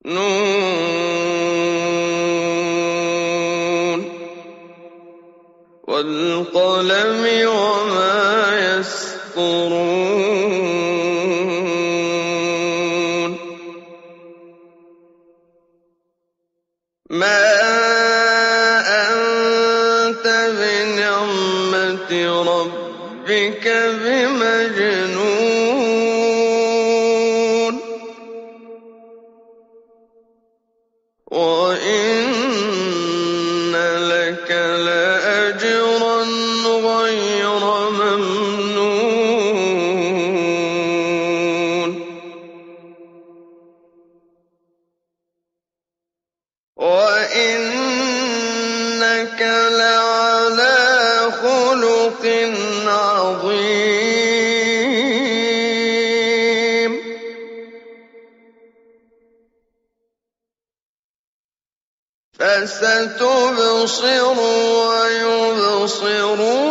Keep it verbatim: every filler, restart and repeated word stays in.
ن ۚ وَالْقَلَمِ وَمَا يَسْطُرُونَ مَا أَنتَ بِنِعْمَةِ رَبِّكَ بِمَجْنُونٍ وَإِنَّ لَكَ لَأَجْرًا غَيْرَ مَمْنُونٍ وَإِنَّكَ لَعَلَىٰ خُلُقٍ عَظِيمٍ فَسَتُبْصِرُ وَيُبْصِرُونَ